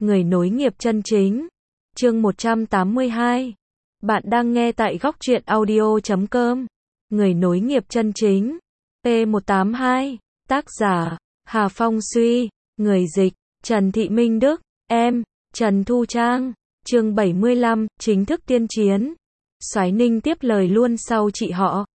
Người nối nghiệp chân chính. Chương 182. Bạn đang nghe tại góc truyện audio.com. Người nối nghiệp chân chính. P182. Tác giả: Hà Phong Suy. Người dịch: Trần Thị Minh Đức. Em: Trần Thu Trang. Chương 75. Chính thức tiên chiến. Soái Ninh tiếp lời luôn sau chị họ.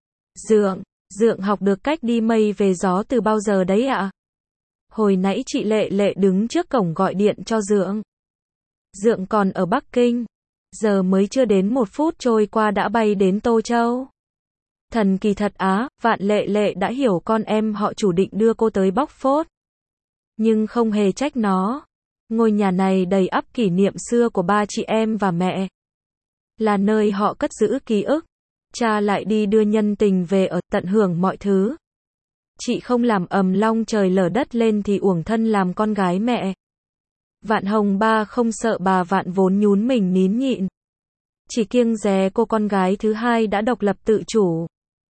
Dượng học được cách đi mây về gió từ bao giờ đấy ạ? Hồi nãy chị Lệ Lệ đứng trước cổng gọi điện cho Dượng. Dượng còn ở Bắc Kinh. Giờ mới chưa đến 1 phút trôi qua đã bay đến Tô Châu. Thần kỳ thật á, Vạn Lệ Lệ đã hiểu con em họ chủ định đưa cô tới bóc phốt. Nhưng không hề trách nó. Ngôi nhà này đầy ắp kỷ niệm xưa của ba chị em và mẹ. Là nơi họ cất giữ ký ức. Cha lại đi đưa nhân tình về ở, tận hưởng mọi thứ. Chị không làm ầm long trời lở đất lên thì uổng thân làm con gái mẹ. Vạn Hồng Ba không sợ bà Vạn vốn nhún mình nín nhịn. Chỉ kiêng dè cô con gái thứ hai đã độc lập tự chủ.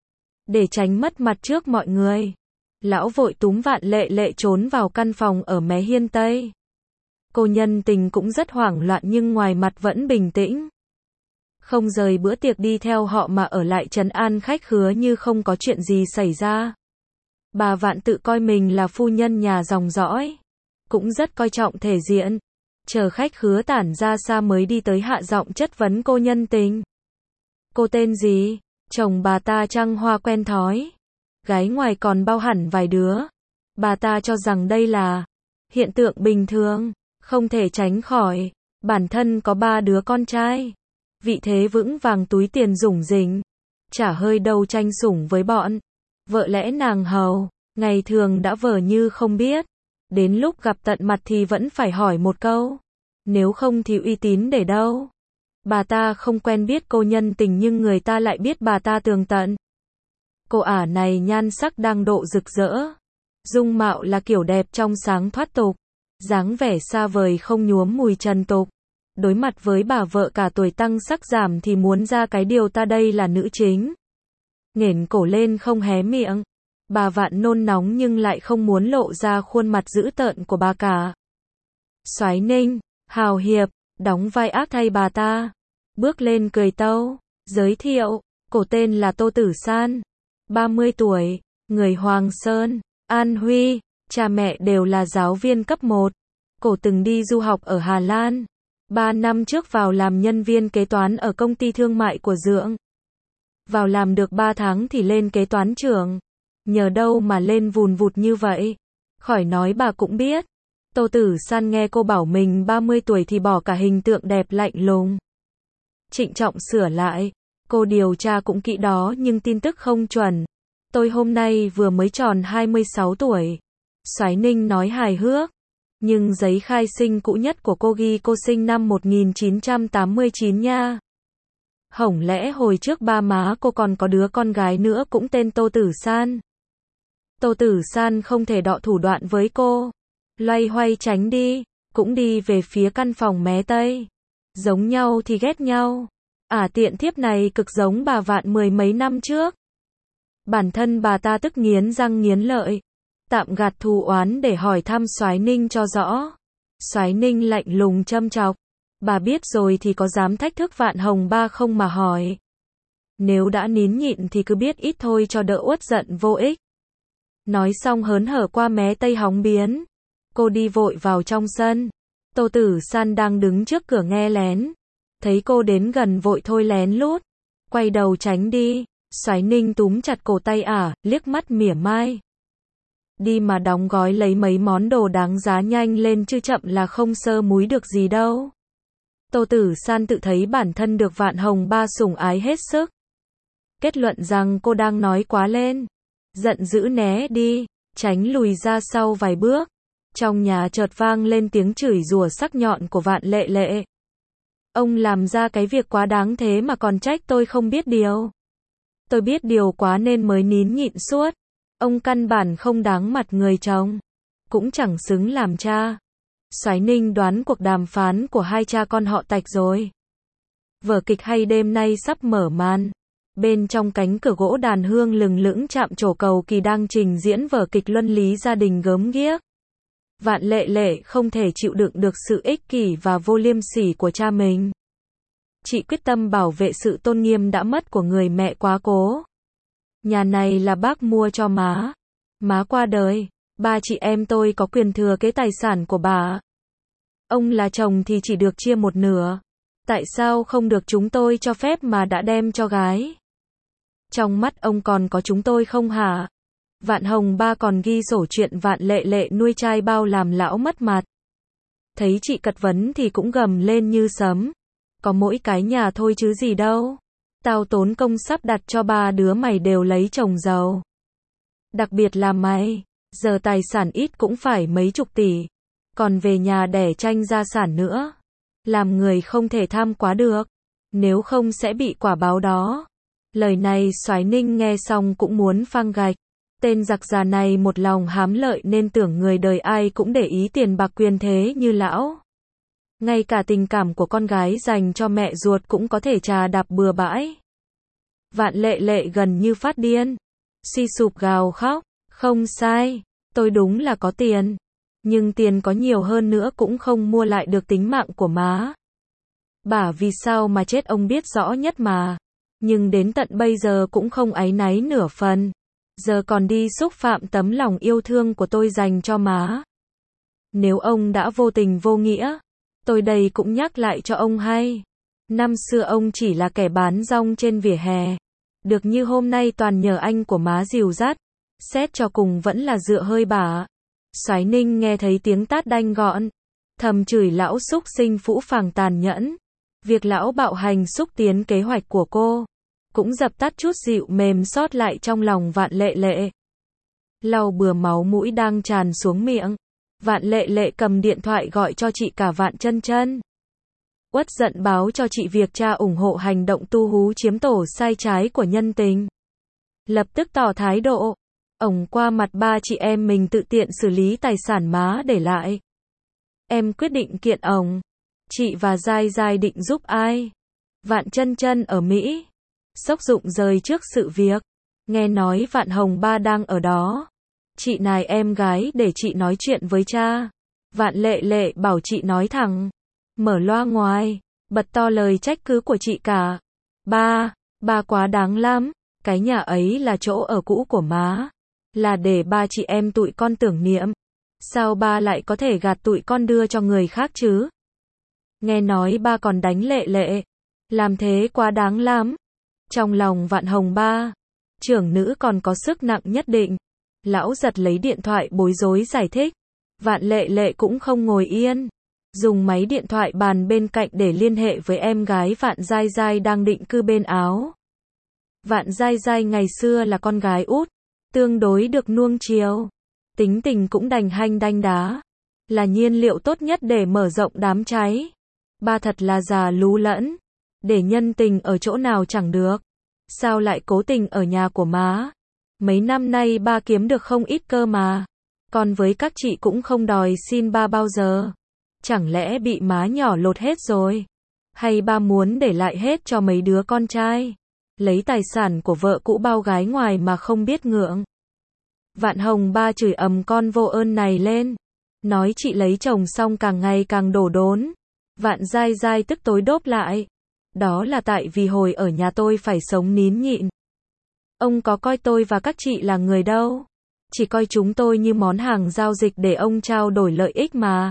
Để tránh mất mặt trước mọi người, lão vội túm Vạn Lệ Lệ trốn vào căn phòng ở mé hiên Tây. Cô nhân tình cũng rất hoảng loạn nhưng ngoài mặt vẫn bình tĩnh. Không rời bữa tiệc đi theo họ mà ở lại trấn an khách khứa như không có chuyện gì xảy ra. Bà Vạn tự coi mình là phu nhân nhà dòng dõi. Cũng rất coi trọng thể diện. Chờ khách khứa tản ra xa mới đi tới hạ giọng chất vấn cô nhân tình. Cô tên gì? Chồng bà ta trăng hoa quen thói. Gái ngoài còn bao hẳn vài đứa. Bà ta cho rằng đây là hiện tượng bình thường, không thể tránh khỏi. Bản thân có 3 đứa con trai. Vị thế vững vàng túi tiền rủng rỉnh. Chả hơi đâu tranh sủng với bọn vợ lẽ nàng hầu. Ngày thường đã vờ như không biết. Đến lúc gặp tận mặt thì vẫn phải hỏi một câu. Nếu không thì uy tín để đâu? Bà ta không quen biết cô nhân tình nhưng người ta lại biết bà ta tường tận. Cô ả này nhan sắc đang độ rực rỡ. Dung mạo là kiểu đẹp trong sáng thoát tục. Dáng vẻ xa vời không nhuốm mùi trần tục. Đối mặt với bà vợ cả tuổi tăng sắc giảm thì muốn ra cái điều ta đây là nữ chính. Nghển cổ lên không hé miệng. Bà Vạn nôn nóng nhưng lại không muốn lộ ra khuôn mặt dữ tợn của bà cả. Soái Ninh, hào hiệp, đóng vai ác thay bà ta. Bước lên cười tâu, giới thiệu, cổ tên là Tô Tử San. 30 tuổi, người Hoàng Sơn, An Huy, cha mẹ đều là giáo viên cấp 1. Cổ từng đi du học ở Hà Lan. 3 năm trước vào làm nhân viên kế toán ở công ty thương mại của Dượng. Vào làm được 3 tháng thì lên kế toán trưởng. Nhờ đâu mà lên vùn vụt như vậy. Khỏi nói bà cũng biết. Tô Tử San nghe cô bảo mình 30 tuổi thì bỏ cả hình tượng đẹp lạnh lùng. Trịnh trọng sửa lại. Cô điều tra cũng kỹ đó nhưng tin tức không chuẩn. Tôi hôm nay vừa mới tròn 26 tuổi. Soái Ninh nói hài hước. Nhưng giấy khai sinh cũ nhất của cô ghi cô sinh năm 1989 nha. Hổng lẽ hồi trước ba má cô còn có đứa con gái nữa cũng tên Tô Tử San. Tô Tử San không thể đọ thủ đoạn với cô. Loay hoay tránh đi, cũng đi về phía căn phòng mé Tây. Giống nhau thì ghét nhau. Tiện thiếp này cực giống bà Vạn 10 mấy năm trước. Bản thân bà ta tức nghiến răng nghiến lợi. Tạm gạt thù oán để hỏi thăm Soái Ninh cho rõ. Soái Ninh lạnh lùng châm chọc. Bà biết rồi thì có dám thách thức Vạn Hồng Ba không mà hỏi. Nếu đã nín nhịn thì cứ biết ít thôi cho đỡ uất giận vô ích. Nói xong hớn hở qua mé Tây hóng biến. Cô đi vội vào trong sân. Tô Tử San đang đứng trước cửa nghe lén. Thấy cô đến gần vội thôi lén lút. Quay đầu tránh đi. Soái Ninh túm chặt cổ tay liếc mắt mỉa mai. Đi mà đóng gói lấy mấy món đồ đáng giá nhanh lên chứ chậm là không sơ múi được gì đâu. Tô Tử San tự thấy bản thân được Vạn Hồng Ba sủng ái hết sức. Kết luận rằng cô đang nói quá lên. Giận dữ né đi, tránh lùi ra sau vài bước. Trong nhà chợt vang lên tiếng chửi rủa sắc nhọn của Vạn Lệ Lệ. Ông làm ra cái việc quá đáng thế mà còn trách tôi không biết điều. Tôi biết điều quá nên mới nín nhịn suốt. Ông căn bản không đáng mặt người chồng. Cũng chẳng xứng làm cha. Soái Ninh đoán cuộc đàm phán của hai cha con họ tạch rồi. Vở kịch hay đêm nay sắp mở màn. Bên trong cánh cửa gỗ đàn hương lừng lững chạm trổ cầu kỳ đang trình diễn vở kịch luân lý gia đình gớm ghiếc. Vạn Lệ Lệ không thể chịu đựng được sự ích kỷ và vô liêm sỉ của cha mình. Chị quyết tâm bảo vệ sự tôn nghiêm đã mất của người mẹ quá cố. Nhà này là bác mua cho má. Má qua đời, ba chị em tôi có quyền thừa kế tài sản của bà. Ông là chồng thì chỉ được chia một nửa. Tại sao không được chúng tôi cho phép mà đã đem cho gái? Trong mắt ông còn có chúng tôi không hả? Vạn Hồng Ba còn ghi sổ chuyện Vạn Lệ Lệ nuôi trai bao làm lão mất mặt. Thấy chị cật vấn thì cũng gầm lên như sấm. Có mỗi cái nhà thôi chứ gì đâu. Tao tốn công sắp đặt cho ba đứa mày đều lấy chồng giàu. Đặc biệt là mày, giờ tài sản ít cũng phải mấy chục tỷ. Còn về nhà đẻ tranh gia sản nữa. Làm người không thể tham quá được. Nếu không sẽ bị quả báo đó. Lời này Soái Ninh nghe xong cũng muốn phang gạch. Tên giặc già này một lòng hám lợi nên tưởng người đời ai cũng để ý tiền bạc quyền thế như lão. Ngay cả tình cảm của con gái dành cho mẹ ruột cũng có thể trà đạp bừa bãi. Vạn Lệ Lệ gần như phát điên. Suy sụp gào khóc. Không sai, tôi đúng là có tiền. Nhưng tiền có nhiều hơn nữa cũng không mua lại được tính mạng của má. Bà vì sao mà chết ông biết rõ nhất mà. Nhưng đến tận bây giờ cũng không áy náy nửa phần. Giờ còn đi xúc phạm tấm lòng yêu thương của tôi dành cho má. Nếu ông đã vô tình vô nghĩa, tôi đây cũng nhắc lại cho ông hay. Năm xưa ông chỉ là kẻ bán rong trên vỉa hè. Được như hôm nay toàn nhờ anh của má dìu dắt. Xét cho cùng vẫn là dựa hơi bà. Soái Ninh nghe thấy tiếng tát đanh gọn. Thầm chửi lão xúc sinh phũ phàng tàn nhẫn. Việc lão bạo hành xúc tiến kế hoạch của cô. Cũng dập tắt chút dịu mềm sót lại trong lòng Vạn Lệ Lệ. Lau bừa máu mũi đang tràn xuống miệng. Vạn Lệ Lệ cầm điện thoại gọi cho chị cả Vạn Chân Chân. Uất giận báo cho chị việc cha ủng hộ hành động tu hú chiếm tổ sai trái của Nhân Tình. Lập tức tỏ thái độ. Ổng qua mặt ba chị em mình tự tiện xử lý tài sản má để lại. Em quyết định kiện ổng. Chị và Giai Giai định giúp ai? Vạn Chân Chân ở Mỹ. Sốc Dụng rời trước sự việc. Nghe nói Vạn Hồng Ba đang ở đó. Chị nài em gái để chị nói chuyện với cha. Vạn Lệ Lệ bảo chị nói thẳng. Mở loa ngoài. Bật to lời trách cứ của chị cả. Ba quá đáng lắm. Cái nhà ấy là chỗ ở cũ của má. Là để ba chị em tụi con tưởng niệm. Sao ba lại có thể gạt tụi con đưa cho người khác chứ? Nghe nói ba còn đánh Lệ Lệ. Làm thế quá đáng lắm. Trong lòng Vạn Hồng Ba, trưởng nữ còn có sức nặng nhất định. Lão giật lấy điện thoại bối rối giải thích. Vạn Lệ Lệ cũng không ngồi yên. Dùng máy điện thoại bàn bên cạnh để liên hệ với em gái Vạn Giai Giai đang định cư bên Áo. Vạn Giai Giai ngày xưa là con gái út, tương đối được nuông chiều. Tính tình cũng đành hanh đanh đá. Là nhiên liệu tốt nhất để mở rộng đám cháy. Ba thật là già lú lẫn. Để Nhân Tình ở chỗ nào chẳng được. Sao lại cố tình ở nhà của má? Mấy năm nay ba kiếm được không ít cơ mà. Còn với các chị cũng không đòi xin ba bao giờ. Chẳng lẽ bị má nhỏ lột hết rồi? Hay ba muốn để lại hết cho mấy đứa con trai? Lấy tài sản của vợ cũ bao gái ngoài mà không biết ngượng. Vạn Hồng Ba chửi ầm con vô ơn này lên. Nói chị lấy chồng xong càng ngày càng đổ đốn. Vạn Giai Giai tức tối đốp lại. Đó là tại vì hồi ở nhà tôi phải sống nín nhịn. Ông có coi tôi và các chị là người đâu. Chỉ coi chúng tôi như món hàng giao dịch để ông trao đổi lợi ích mà.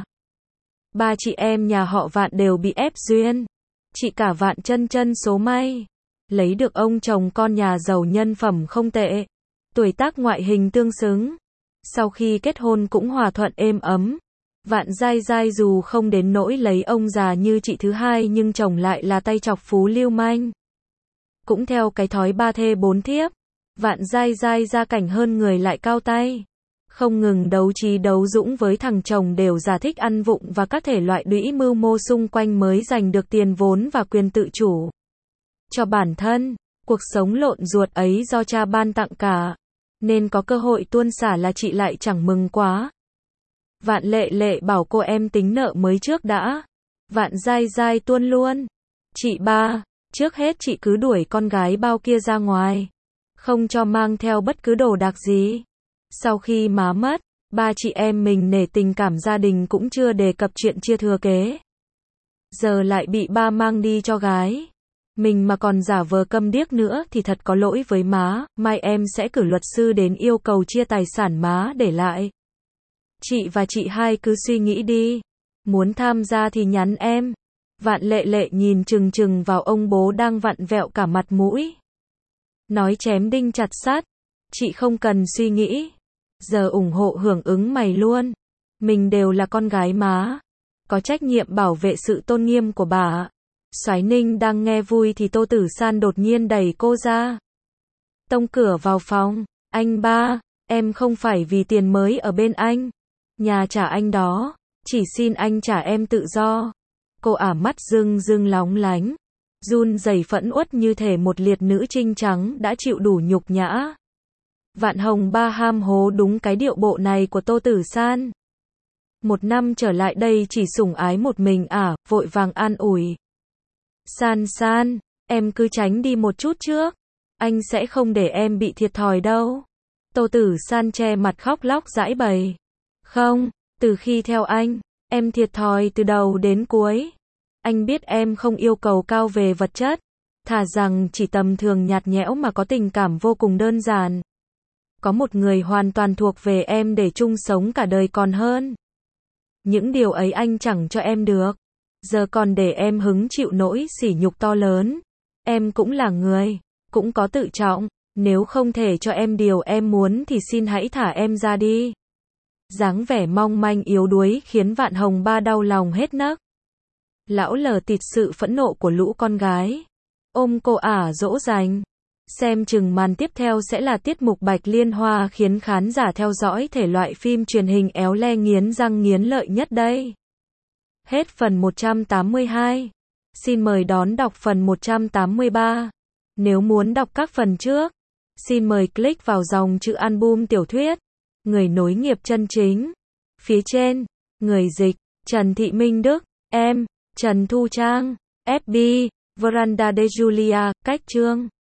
Ba chị em nhà họ Vạn đều bị ép duyên. Chị cả Vạn Chân Chân số may. Lấy được ông chồng con nhà giàu nhân phẩm không tệ. Tuổi tác ngoại hình tương xứng. Sau khi kết hôn cũng hòa thuận êm ấm. Vạn Giai Giai dù không đến nỗi lấy ông già như chị thứ hai nhưng chồng lại là tay chọc phú lưu manh. Cũng theo cái thói ba thê bốn thiếp. Vạn Giai Giai gia cảnh hơn người lại cao tay. Không ngừng đấu trí đấu dũng với thằng chồng đều giả thích ăn vụng và các thể loại đũy mưu mô xung quanh mới giành được tiền vốn và quyền tự chủ. Cho bản thân, cuộc sống lộn ruột ấy do cha ban tặng cả. Nên có cơ hội tuôn xả là chị lại chẳng mừng quá. Vạn Lệ Lệ bảo cô em tính nợ mới trước đã. Vạn Giai Giai tuôn luôn. Chị ba, trước hết chị cứ đuổi con gái bao kia ra ngoài. Không cho mang theo bất cứ đồ đạc gì. Sau khi má mất, Ba chị em mình nể tình cảm gia đình cũng chưa đề cập chuyện chia thừa kế. Giờ lại bị ba mang đi cho gái. Mình mà còn giả vờ câm điếc nữa thì thật có lỗi với má, mai em sẽ cử luật sư đến yêu cầu chia tài sản má để lại. Chị và chị hai cứ suy nghĩ đi. Muốn tham gia thì nhắn em. Vạn Lệ Lệ nhìn chừng chừng vào ông bố đang vặn vẹo cả mặt mũi. Nói chém đinh chặt sắt. Chị không cần suy nghĩ. Giờ ủng hộ hưởng ứng mày luôn. Mình đều là con gái má. Có trách nhiệm bảo vệ sự tôn nghiêm của bà. Soái Ninh đang nghe vui thì Tô Tử San đột nhiên đẩy cô ra. Tông cửa vào phòng. Anh ba, em không phải vì tiền mới ở bên anh. Nhà trả anh đó. Chỉ xin anh trả em tự do. Cô ả mắt rưng rưng lóng lánh. Run rẩy phẫn uất như thể một liệt nữ trinh trắng đã chịu đủ nhục nhã. Vạn Hồng Ba ham hố đúng cái điệu bộ này của Tô Tử San. Một năm trở lại đây chỉ sủng ái một mình ả, vội vàng an ủi. San San, em cứ tránh đi một chút trước. Anh sẽ không để em bị thiệt thòi đâu. Tô Tử San che mặt khóc lóc giãi bày. Không, từ khi theo anh, em thiệt thòi từ đầu đến cuối. Anh biết em không yêu cầu cao về vật chất. Thà rằng chỉ tầm thường nhạt nhẽo mà có tình cảm vô cùng đơn giản. Có một người hoàn toàn thuộc về em để chung sống cả đời còn hơn. Những điều ấy anh chẳng cho em được. Giờ còn để em hứng chịu nỗi sỉ nhục to lớn. Em cũng là người, cũng có tự trọng. Nếu không thể cho em điều em muốn thì xin hãy thả em ra đi. Dáng vẻ mong manh yếu đuối khiến Vạn Hồng Ba đau lòng hết nấc. Lão lờ tịt sự phẫn nộ của lũ con gái. Ôm cô ả dỗ dành. Xem chừng màn tiếp theo sẽ là tiết mục Bạch Liên Hoa khiến khán giả theo dõi thể loại phim truyền hình éo le nghiến răng nghiến lợi nhất đây. Hết phần 182. Xin mời đón đọc phần 183. Nếu muốn đọc các phần trước, xin mời click vào dòng chữ album tiểu thuyết. Người nối nghiệp chân chính. Phía trên, người dịch, Trần Thị Minh Đức, em, Trần Thu Trang, FB, Veranda de Julia, cách chương.